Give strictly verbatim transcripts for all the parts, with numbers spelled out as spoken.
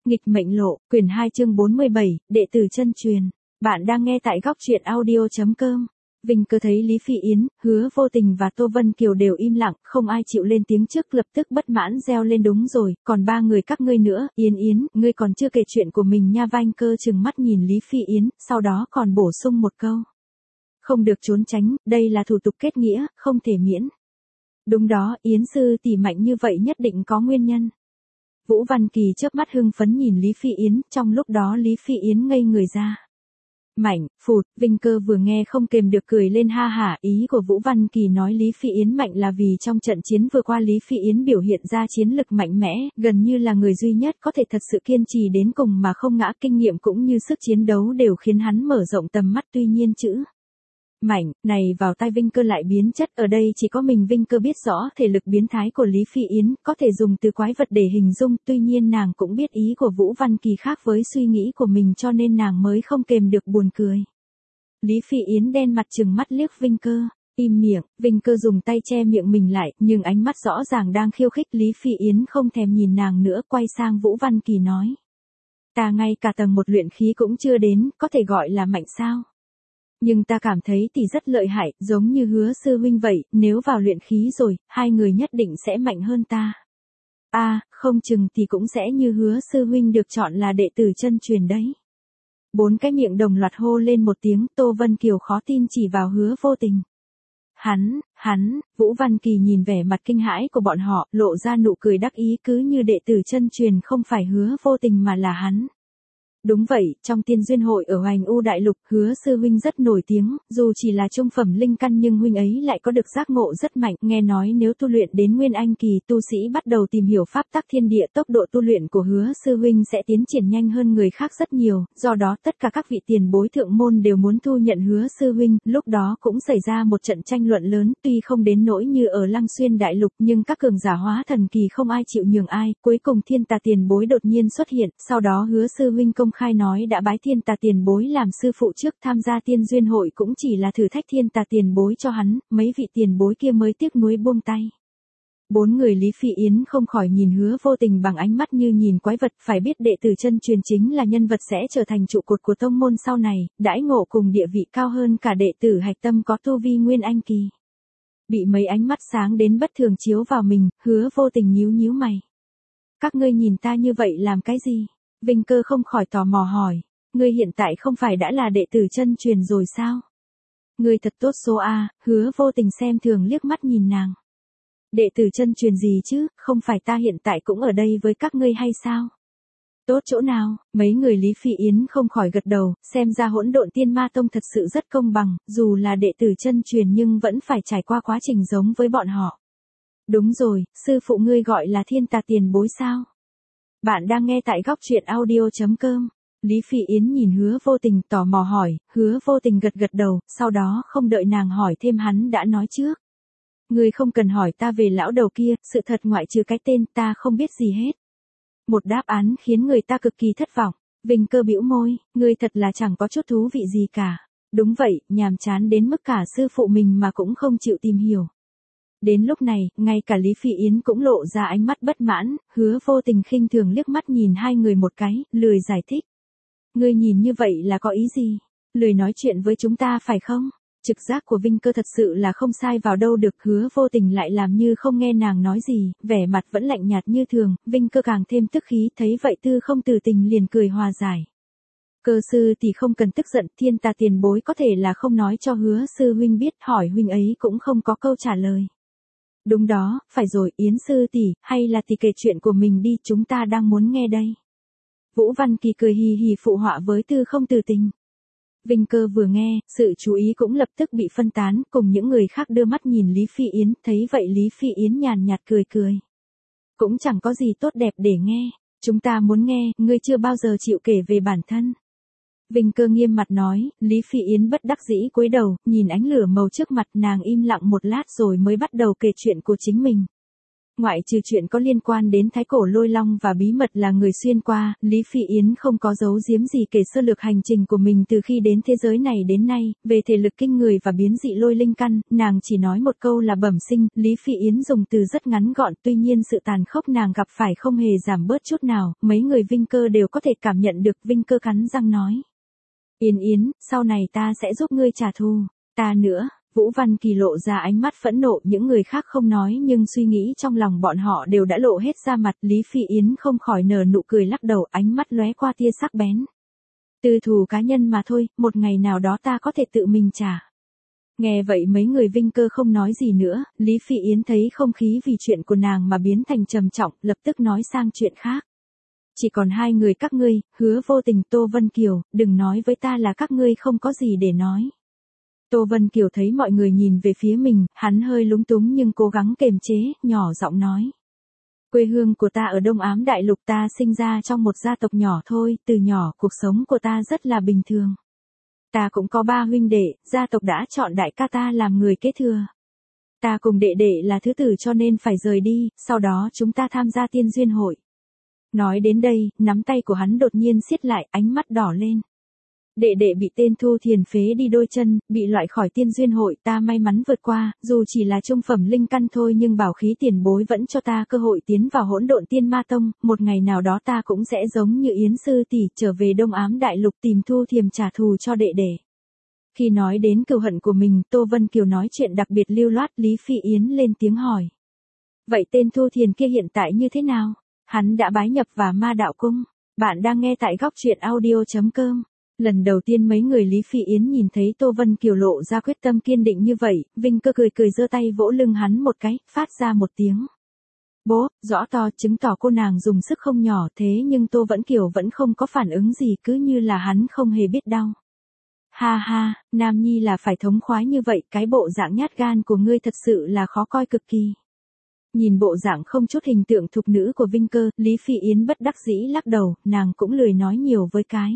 Nghịch mệnh lộ, quyển hai chương bốn mươi bảy, đệ tử chân truyền. Bạn đang nghe tại góc truyện audio chấm com. Vinh Cơ thấy Lý Phi Yến, Hứa Vô Tình và Tô Vân Kiều đều im lặng, không ai chịu lên tiếng trước, lập tức bất mãn reo lên, đúng rồi, còn ba người các ngươi nữa, Yến Yến, ngươi còn chưa kể chuyện của mình nha. Vinh Cơ trừng mắt nhìn Lý Phi Yến, sau đó còn bổ sung một câu. Không được trốn tránh, đây là thủ tục kết nghĩa, không thể miễn. Đúng đó, Yến sư tỷ mạnh như vậy nhất định có nguyên nhân. Vũ Văn Kỳ chớp mắt hưng phấn nhìn Lý Phi Yến, trong lúc đó Lý Phi Yến ngây người ra. Mạnh, phụt, Vinh Cơ vừa nghe không kềm được cười lên ha hả, ý của Vũ Văn Kỳ nói Lý Phi Yến mạnh là vì trong trận chiến vừa qua Lý Phi Yến biểu hiện ra chiến lực mạnh mẽ, gần như là người duy nhất có thể thật sự kiên trì đến cùng mà không ngã, kinh nghiệm cũng như sức chiến đấu đều khiến hắn mở rộng tầm mắt. Tuy nhiên chữ mạnh này vào tai Vinh Cơ lại biến chất, ở đây chỉ có mình Vinh Cơ biết rõ thể lực biến thái của Lý Phi Yến, có thể dùng từ quái vật để hình dung, tuy nhiên nàng cũng biết ý của Vũ Văn Kỳ khác với suy nghĩ của mình cho nên nàng mới không kềm được buồn cười. Lý Phi Yến đen mặt trừng mắt liếc Vinh Cơ, im miệng. Vinh Cơ dùng tay che miệng mình lại, nhưng ánh mắt rõ ràng đang khiêu khích. Lý Phi Yến không thèm nhìn nàng nữa, quay sang Vũ Văn Kỳ nói. Ta ngay cả tầng một luyện khí cũng chưa đến, có thể gọi là mạnh sao? Nhưng ta cảm thấy tỷ rất lợi hại, giống như Hứa sư huynh vậy, nếu vào luyện khí rồi, hai người nhất định sẽ mạnh hơn ta. A, à, không chừng tỷ cũng sẽ như Hứa sư huynh được chọn là đệ tử chân truyền đấy. Bốn cái miệng đồng loạt hô lên một tiếng. Tô Vân Kiều khó tin chỉ vào Hứa Vô Tình. Hắn, hắn, Vũ Văn Kỳ nhìn vẻ mặt kinh hãi của bọn họ, lộ ra nụ cười đắc ý, cứ như đệ tử chân truyền không phải Hứa Vô Tình mà là hắn. Đúng vậy, trong tiên duyên hội ở Hoành U Đại Lục, Hứa sư huynh rất nổi tiếng, dù chỉ là trung phẩm linh căn nhưng huynh ấy lại có được giác ngộ rất mạnh, nghe nói nếu tu luyện đến Nguyên Anh kỳ, tu sĩ bắt đầu tìm hiểu pháp tắc thiên địa, tốc độ tu luyện của Hứa sư huynh sẽ tiến triển nhanh hơn người khác rất nhiều, do đó tất cả các vị tiền bối thượng môn đều muốn thu nhận Hứa sư huynh, lúc đó cũng xảy ra một trận tranh luận lớn, tuy không đến nỗi như ở Lăng Xuyên Đại Lục, nhưng các cường giả hóa thần kỳ không ai chịu nhường ai, cuối cùng Thiên Tà tiền bối đột nhiên xuất hiện, sau đó Hứa sư huynh công khai nói đã bái Thiên Tà tiền bối làm sư phụ trước, tham gia tiên duyên hội cũng chỉ là thử thách Thiên Tà tiền bối cho hắn, mấy vị tiền bối kia mới tiếc nuối buông tay. Bốn người Lý Phi Yến không khỏi nhìn Hứa Vô Tình bằng ánh mắt như nhìn quái vật, phải biết đệ tử chân truyền chính là nhân vật sẽ trở thành trụ cột của tông môn sau này, đãi ngộ cùng địa vị cao hơn cả đệ tử hạch tâm có tu vi Nguyên Anh kỳ. Bị mấy ánh mắt sáng đến bất thường chiếu vào mình, Hứa Vô Tình nhíu nhíu mày. Các ngươi nhìn ta như vậy làm cái gì? Vinh Cơ không khỏi tò mò hỏi, ngươi hiện tại không phải đã là đệ tử chân truyền rồi sao? Ngươi thật tốt số A. Hứa Vô Tình xem thường liếc mắt nhìn nàng. Đệ tử chân truyền gì chứ, không phải ta hiện tại cũng ở đây với các ngươi hay sao? Tốt chỗ nào? Mấy người Lý Phi Yến không khỏi gật đầu, xem ra Hỗn Độn Tiên Ma Tông thật sự rất công bằng, dù là đệ tử chân truyền nhưng vẫn phải trải qua quá trình giống với bọn họ. Đúng rồi, sư phụ ngươi gọi là Thiên Tà tiền bối sao? Bạn đang nghe tại góc truyện audio chấm com. Lý Phi Yến nhìn Hứa Vô Tình tò mò hỏi, Hứa Vô Tình gật gật đầu, sau đó không đợi nàng hỏi thêm hắn đã nói trước. Ngươi không cần hỏi ta về lão đầu kia, sự thật ngoại trừ cái tên ta không biết gì hết. Một đáp án khiến người ta cực kỳ thất vọng. Vinh Cơ bĩu môi, ngươi thật là chẳng có chút thú vị gì cả. Đúng vậy, nhàm chán đến mức cả sư phụ mình mà cũng không chịu tìm hiểu. Đến lúc này, ngay cả Lý Phi Yến cũng lộ ra ánh mắt bất mãn, Hứa Vô Tình khinh thường liếc mắt nhìn hai người một cái, lười giải thích. Ngươi nhìn như vậy là có ý gì? Lười nói chuyện với chúng ta phải không? Trực giác của Vinh Cơ thật sự là không sai vào đâu được, Hứa Vô Tình lại làm như không nghe nàng nói gì, vẻ mặt vẫn lạnh nhạt như thường, Vinh Cơ càng thêm tức khí, thấy vậy Tư Không Từ Tình liền cười hòa giải. Cơ sư thì không cần tức giận, Thiên Tà tiền bối có thể là không nói cho Hứa sư huynh biết, hỏi huynh ấy cũng không có câu trả lời. Đúng đó, phải rồi, Yến sư tỷ, hay là tỷ kể chuyện của mình đi, chúng ta đang muốn nghe đây. Vũ Văn Kỳ cười hì hì phụ họa với Tư Không Từ Tình. Vinh Cơ vừa nghe, sự chú ý cũng lập tức bị phân tán, cùng những người khác đưa mắt nhìn Lý Phi Yến, thấy vậy Lý Phi Yến nhàn nhạt cười cười. Cũng chẳng có gì tốt đẹp để nghe, chúng ta muốn nghe, ngươi chưa bao giờ chịu kể về bản thân. Vinh Cơ nghiêm mặt nói, Lý Phi Yến bất đắc dĩ cúi đầu, nhìn ánh lửa màu trước mặt, nàng im lặng một lát rồi mới bắt đầu kể chuyện của chính mình. Ngoại trừ chuyện có liên quan đến Thái Cổ Lôi Long và bí mật là người xuyên qua, Lý Phi Yến không có giấu giếm gì kể sơ lược hành trình của mình từ khi đến thế giới này đến nay, về thể lực kinh người và biến dị lôi linh căn, nàng chỉ nói một câu là bẩm sinh, Lý Phi Yến dùng từ rất ngắn gọn, tuy nhiên sự tàn khốc nàng gặp phải không hề giảm bớt chút nào, mấy người Vinh Cơ đều có thể cảm nhận được. Vinh Cơ cắn răng nói. Yến Yến, sau này ta sẽ giúp ngươi trả thù, ta nữa. Vũ Văn Kỳ lộ ra ánh mắt phẫn nộ, những người khác không nói nhưng suy nghĩ trong lòng bọn họ đều đã lộ hết ra mặt. Lý Phi Yến không khỏi nở nụ cười lắc đầu, ánh mắt lóe qua tia sắc bén. Tư thù cá nhân mà thôi, một ngày nào đó ta có thể tự mình trả. Nghe vậy mấy người Vinh Cơ không nói gì nữa, Lý Phi Yến thấy không khí vì chuyện của nàng mà biến thành trầm trọng, lập tức nói sang chuyện khác. Chỉ còn hai người các ngươi, Hứa Vô Tình, Tô Vân Kiều, đừng nói với ta là các ngươi không có gì để nói. Tô Vân Kiều thấy mọi người nhìn về phía mình, hắn hơi lúng túng nhưng cố gắng kềm chế, nhỏ giọng nói. Quê hương của ta ở Đông Ám Đại Lục, ta sinh ra trong một gia tộc nhỏ thôi, từ nhỏ cuộc sống của ta rất là bình thường. Ta cũng có ba huynh đệ, gia tộc đã chọn đại ca ta làm người kế thừa. Ta cùng đệ đệ là thứ tử cho nên phải rời đi, sau đó chúng ta tham gia tiên duyên hội. Nói đến đây, nắm tay của hắn đột nhiên siết lại, ánh mắt đỏ lên. Đệ đệ bị tên Thu Thiền phế đi đôi chân, bị loại khỏi tiên duyên hội, ta may mắn vượt qua, dù chỉ là trung phẩm linh căn thôi nhưng bảo khí tiền bối vẫn cho ta cơ hội tiến vào hỗn độn tiên ma tông, một ngày nào đó ta cũng sẽ giống như Yến sư tỷ trở về Đông Ám Đại Lục tìm Thu Thiềm trả thù cho đệ đệ. Khi nói đến cừu hận của mình, Tô Vân Kiều nói chuyện đặc biệt lưu loát. Lý Phi Yến lên tiếng hỏi. Vậy tên Thu Thiền kia hiện tại như thế nào? Hắn đã bái nhập vào Ma Đạo Cung. Bạn đang nghe tại góc truyện audio chấm com. Lần đầu tiên mấy người Lý Phi Yến nhìn thấy Tô Vân Kiều lộ ra quyết tâm kiên định như vậy, Vinh Cơ cười cười giơ tay vỗ lưng hắn một cái, phát ra một tiếng. Bố, rõ to, chứng tỏ cô nàng dùng sức không nhỏ, thế nhưng Tô Vân Kiều vẫn không có phản ứng gì, cứ như là hắn không hề biết đau. Ha ha, Nam Nhi là phải thống khoái như vậy, cái bộ dạng nhát gan của ngươi thật sự là khó coi cực kỳ. Nhìn bộ dạng không chút hình tượng thục nữ của Vinh Cơ, Lý Phi Yến bất đắc dĩ lắc đầu, nàng cũng lười nói nhiều với cái.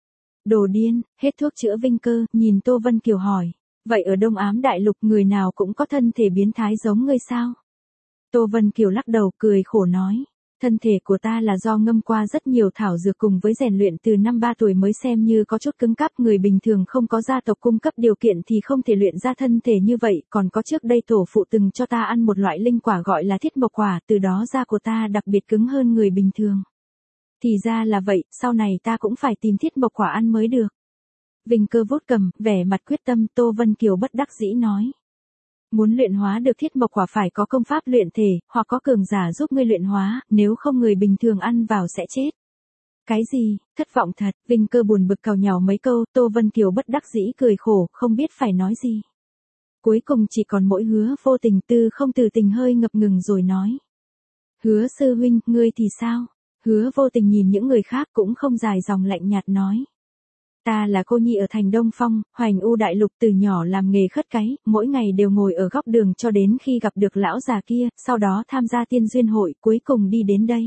Đồ điên, hết thuốc chữa. Vinh Cơ nhìn Tô Vân Kiều hỏi. Vậy ở Đông Ám Đại Lục người nào cũng có thân thể biến thái giống ngươi sao? Tô Vân Kiều lắc đầu cười khổ nói. Thân thể của ta là do ngâm qua rất nhiều thảo dược cùng với rèn luyện từ năm ba tuổi mới xem như có chút cứng cáp. Người bình thường không có gia tộc cung cấp điều kiện thì không thể luyện ra thân thể như vậy. Còn có trước đây tổ phụ từng cho ta ăn một loại linh quả gọi là thiết mộc quả, từ đó da của ta đặc biệt cứng hơn người bình thường. Thì ra là vậy, sau này ta cũng phải tìm thiết mộc quả ăn mới được. Vinh Cơ vuốt cầm, vẻ mặt quyết tâm. Tô Vân Kiều bất đắc dĩ nói. Muốn luyện hóa được thiết mộc quả phải có công pháp luyện thể, hoặc có cường giả giúp ngươi luyện hóa, nếu không người bình thường ăn vào sẽ chết. Cái gì, thất vọng thật. Vinh Cơ buồn bực càu nhàu mấy câu, Tô Vân Kiều bất đắc dĩ cười khổ, không biết phải nói gì. Cuối cùng chỉ còn mỗi Hứa Vô Tình. Tư không từ tình hơi ngập ngừng rồi nói. Hứa sư huynh, ngươi thì sao? Hứa Vô Tình nhìn những người khác cũng không dài dòng lạnh nhạt nói. Ta là cô nhi ở thành Đông Phong, Hoành U Đại Lục, từ nhỏ làm nghề khất cái, mỗi ngày đều ngồi ở góc đường cho đến khi gặp được lão già kia, sau đó tham gia tiên duyên hội, cuối cùng đi đến đây.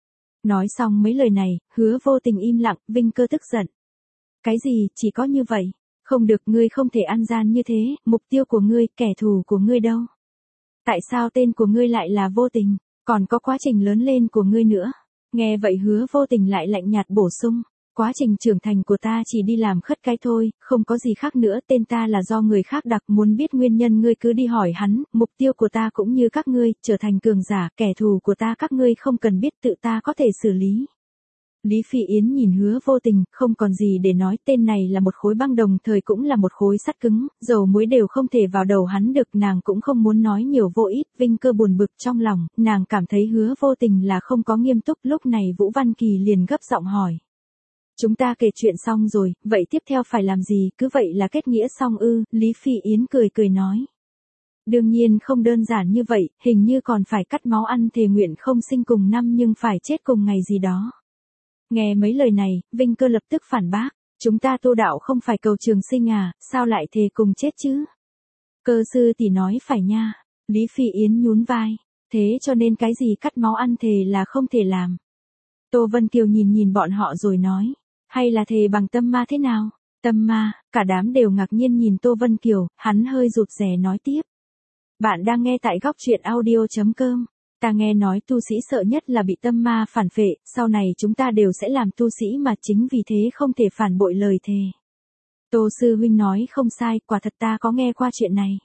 Nói xong mấy lời này, Hứa Vô Tình im lặng. Vinh Cơ tức giận. Cái gì, chỉ có như vậy? Không được, ngươi không thể ăn gian như thế, mục tiêu của ngươi, kẻ thù của ngươi đâu? Tại sao tên của ngươi lại là Vô Tình, còn có quá trình lớn lên của ngươi nữa? Nghe vậy Hứa Vô Tình lại lạnh nhạt bổ sung. Quá trình trưởng thành của ta chỉ đi làm khất cái thôi, không có gì khác nữa, tên ta là do người khác đặt, muốn biết nguyên nhân ngươi cứ đi hỏi hắn, mục tiêu của ta cũng như các ngươi, trở thành cường giả, kẻ thù của ta các ngươi không cần biết, tự ta có thể xử lý. Lý Phi Yến nhìn Hứa Vô Tình, không còn gì để nói, tên này là một khối băng đồng thời cũng là một khối sắt cứng, dầu muối đều không thể vào đầu hắn được, nàng cũng không muốn nói nhiều vô ích. Vinh Cơ buồn bực trong lòng, nàng cảm thấy Hứa Vô Tình là không có nghiêm túc. Lúc này Vũ Văn Kỳ liền gấp giọng hỏi. Chúng ta kể chuyện xong rồi, vậy tiếp theo phải làm gì, cứ vậy là kết nghĩa xong ư? Lý Phi Yến cười cười nói. Đương nhiên không đơn giản như vậy, hình như còn phải cắt máu ăn thề nguyện không sinh cùng năm nhưng phải chết cùng ngày gì đó. Nghe mấy lời này, Vinh Cơ lập tức phản bác. Chúng ta tu đạo không phải cầu trường sinh à, sao lại thề cùng chết chứ? Cơ sư tỷ nói phải nha. Lý Phi Yến nhún vai. Thế cho nên cái gì cắt máu ăn thề là không thể làm. Tô Vân Kiều nhìn nhìn bọn họ rồi nói. Hay là thề bằng tâm ma thế nào? Tâm ma, cả đám đều ngạc nhiên nhìn Tô Vân Kiều, hắn hơi rụt rè nói tiếp. Bạn đang nghe tại góc truyện audio chấm com. Ta nghe nói tu sĩ sợ nhất là bị tâm ma phản phệ, sau này chúng ta đều sẽ làm tu sĩ mà chính vì thế không thể phản bội lời thề. Tô sư huynh nói không sai, quả thật ta có nghe qua chuyện này.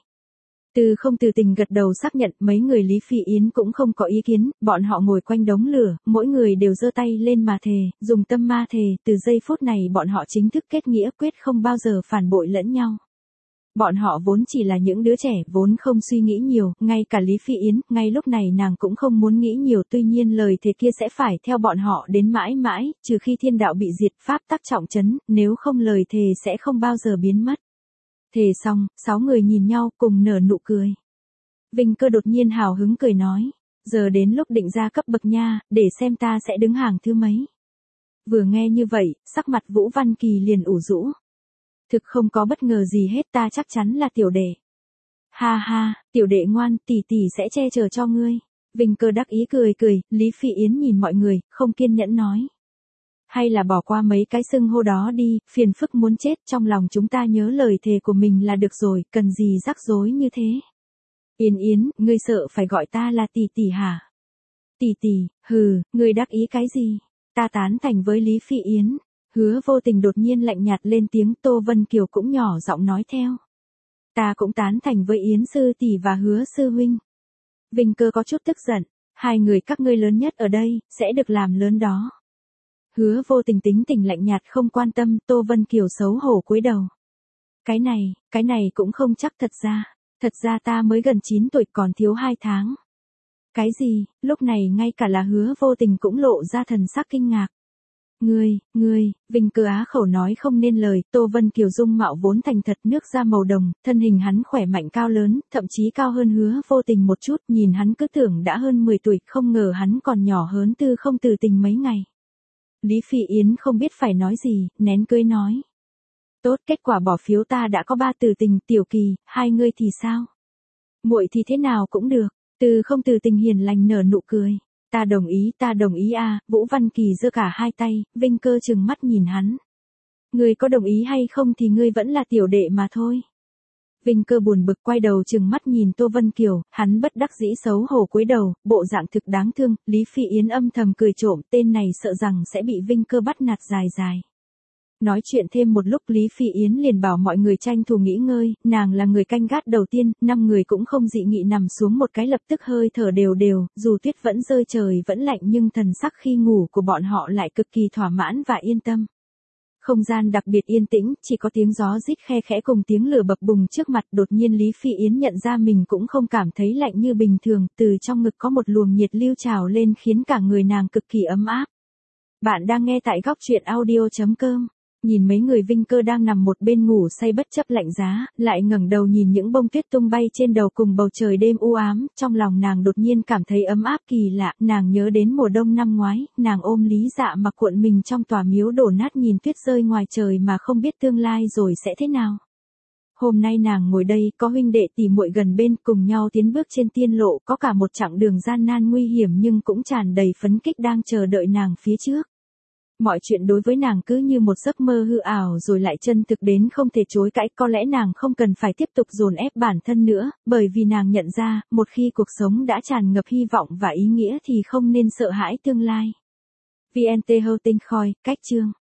Từ không từ tình gật đầu xác nhận, mấy người Lý Phi Yến cũng không có ý kiến, bọn họ ngồi quanh đống lửa, mỗi người đều giơ tay lên mà thề, dùng tâm ma thề, từ giây phút này bọn họ chính thức kết nghĩa quyết không bao giờ phản bội lẫn nhau. Bọn họ vốn chỉ là những đứa trẻ, vốn không suy nghĩ nhiều, ngay cả Lý Phi Yến, ngay lúc này nàng cũng không muốn nghĩ nhiều, tuy nhiên lời thề kia sẽ phải theo bọn họ đến mãi mãi, trừ khi thiên đạo bị diệt, pháp tắc trọng trấn, nếu không lời thề sẽ không bao giờ biến mất. Thề xong, sáu người nhìn nhau cùng nở nụ cười. Vinh Cơ đột nhiên hào hứng cười nói, giờ đến lúc định ra cấp bậc nha, để xem ta sẽ đứng hàng thứ mấy. Vừa nghe như vậy, sắc mặt Vũ Văn Kỳ liền ủ rũ. Thực không có bất ngờ gì hết, ta chắc chắn là tiểu đệ. Ha ha, tiểu đệ ngoan, tỷ tỷ sẽ che chở cho ngươi. Vinh Cơ đắc ý cười cười, Lý Phi Yến nhìn mọi người, không kiên nhẫn nói. Hay là bỏ qua mấy cái xưng hô đó đi, phiền phức muốn chết, trong lòng chúng ta nhớ lời thề của mình là được rồi, cần gì rắc rối như thế. Yến Yến, ngươi sợ phải gọi ta là tỷ tỷ hả? Tỷ tỷ, hừ, ngươi đắc ý cái gì? Ta tán thành với Lý Phi Yến. Hứa Vô Tình đột nhiên lạnh nhạt lên tiếng, Tô Vân Kiều cũng nhỏ giọng nói theo. Ta cũng tán thành với Yến sư tỷ và Hứa sư huynh. Vinh Cơ có chút tức giận, hai người các ngươi lớn nhất ở đây, sẽ được làm lớn đó. Hứa Vô Tình tính tình lạnh nhạt không quan tâm, Tô Vân Kiều xấu hổ cúi đầu. Cái này, cái này cũng không chắc thật ra, thật ra ta mới gần chín tuổi còn thiếu hai tháng. Cái gì, lúc này ngay cả là Hứa Vô Tình cũng lộ ra thần sắc kinh ngạc. Ngươi, ngươi, Vinh Cơ á khẩu nói không nên lời, Tô Vân Kiều dung mạo vốn thành thật, nước da màu đồng, thân hình hắn khỏe mạnh cao lớn, thậm chí cao hơn Hứa Vô Tình một chút, nhìn hắn cứ tưởng đã hơn mười tuổi, không ngờ hắn còn nhỏ hơn Tư Không Từ Tình mấy ngày. Lý Phi Yến không biết phải nói gì, nén cười nói. Tốt, kết quả bỏ phiếu ta đã có ba Từ Tình, Tiểu Kỳ, hai ngươi thì sao? Muội thì thế nào cũng được, Từ Không Từ Tình hiền lành nở nụ cười. Ta đồng ý, ta đồng ý à, Vũ Văn Kỳ giơ cả hai tay, Vinh Cơ trừng mắt nhìn hắn. Ngươi có đồng ý hay không thì ngươi vẫn là tiểu đệ mà thôi. Vinh Cơ buồn bực quay đầu trừng mắt nhìn Tô Vân Kiều, hắn bất đắc dĩ xấu hổ cúi đầu, bộ dạng thực đáng thương, Lý Phi Yến âm thầm cười trộm, tên này sợ rằng sẽ bị Vinh Cơ bắt nạt dài dài. Nói chuyện thêm một lúc Lý Phi Yến liền bảo mọi người tranh thủ nghỉ ngơi, nàng là người canh gác đầu tiên, năm người cũng không dị nghị nằm xuống một cái lập tức hơi thở đều đều, dù tuyết vẫn rơi trời vẫn lạnh nhưng thần sắc khi ngủ của bọn họ lại cực kỳ thỏa mãn và yên tâm. Không gian đặc biệt yên tĩnh, chỉ có tiếng gió rít khe khẽ cùng tiếng lửa bập bùng trước mặt, đột nhiên Lý Phi Yến nhận ra mình cũng không cảm thấy lạnh như bình thường, từ trong ngực có một luồng nhiệt lưu trào lên khiến cả người nàng cực kỳ ấm áp. Bạn đang nghe tại góc truyện audio chấm com. Nhìn mấy người Vinh Cơ đang nằm một bên ngủ say bất chấp lạnh giá, lại ngẩng đầu nhìn những bông tuyết tung bay trên đầu cùng bầu trời đêm u ám, trong lòng nàng đột nhiên cảm thấy ấm áp kỳ lạ, nàng nhớ đến mùa đông năm ngoái, nàng ôm Lý Dạ mà cuộn mình trong tòa miếu đổ nát nhìn tuyết rơi ngoài trời mà không biết tương lai rồi sẽ thế nào. Hôm nay nàng ngồi đây, có huynh đệ tỷ muội gần bên, cùng nhau tiến bước trên tiên lộ, có cả một chặng đường gian nan nguy hiểm nhưng cũng tràn đầy phấn kích đang chờ đợi nàng phía trước. Mọi chuyện đối với nàng cứ như một giấc mơ hư ảo rồi lại chân thực đến không thể chối cãi, có lẽ nàng không cần phải tiếp tục dồn ép bản thân nữa, bởi vì nàng nhận ra, một khi cuộc sống đã tràn ngập hy vọng và ý nghĩa thì không nên sợ hãi tương lai. vê en tê Hosting Khoi, cách chương